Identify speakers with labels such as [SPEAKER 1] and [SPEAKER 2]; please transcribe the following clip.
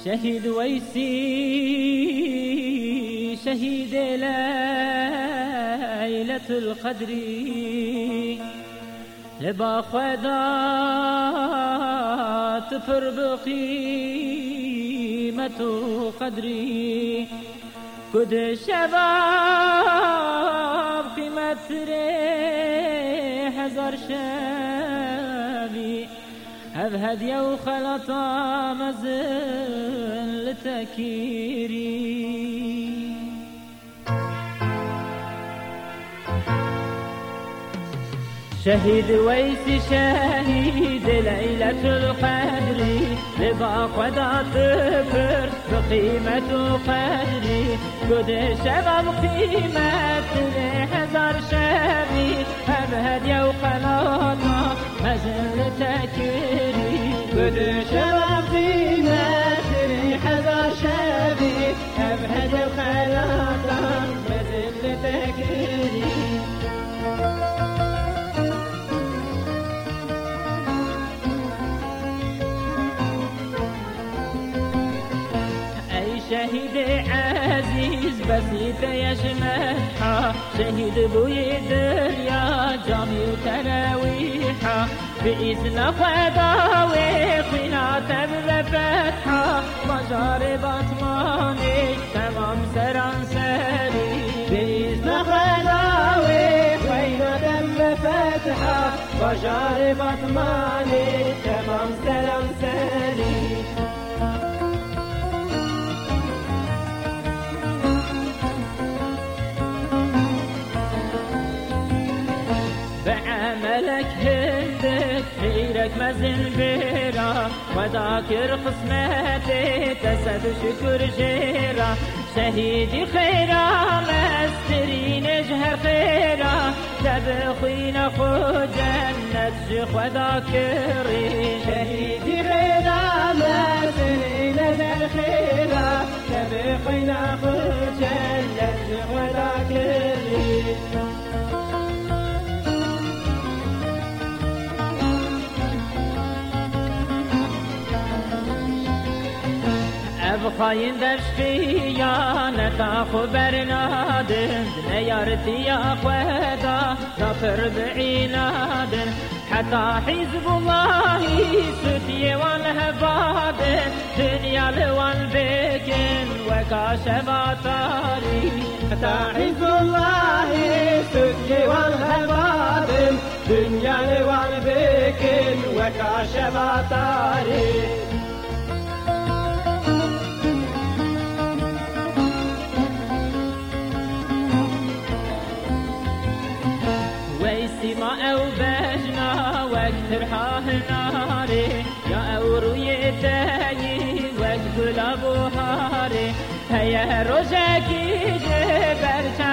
[SPEAKER 1] شهيد ويسي شهيد ليلة القدر لبا خدات پر بقيمة قدري كد شباب قيمة ريح هزار شابي هذ هدية وخلطة مزل لتكيري شهيد ويسي شهيد ليلة القدر لبا قدات پر بقيمة قدري قد شباب قيمة هزار شابي هذ هدية وخلطة مزل تكيري
[SPEAKER 2] قد شباب قيمة هزار شابي هذ هدية وخلطة مزل تكيري
[SPEAKER 1] شهيد عزيز بسيط يجمعها شهيد بويدر يا جامي وتراويحها بإذن خداوي قناة بفتحة مجار بطماني تمام سرانسري
[SPEAKER 2] بإذن خداوي قناة بفتحة مجار بطماني تمام سرانسري
[SPEAKER 1] بعملك هندك خيرك مزن بيرا وذاكر قسمتي تسد شكر جيرا شهيدي خيرا مستري نجهر خيرا تبخينا خو جنة جخ وذاكري
[SPEAKER 2] شهيدي خيرا مستري نجهر خيرا تبخينا خو جنة جخ وذاكري
[SPEAKER 1] بخاين دشقيا نتاخو برنادن نيارتي يا خدا نفر بعينادن حتى حزب الله ستي والهبادن دنيا لوان بكن وكاشباتاري
[SPEAKER 2] حتى حزب الله ستي والهبادن دنيا لوان بكن وكاشباتاري
[SPEAKER 1] ما او بجنا واكثر ناري يا اورو يتاي واكثر ابو هاري هيا رجاكي جبر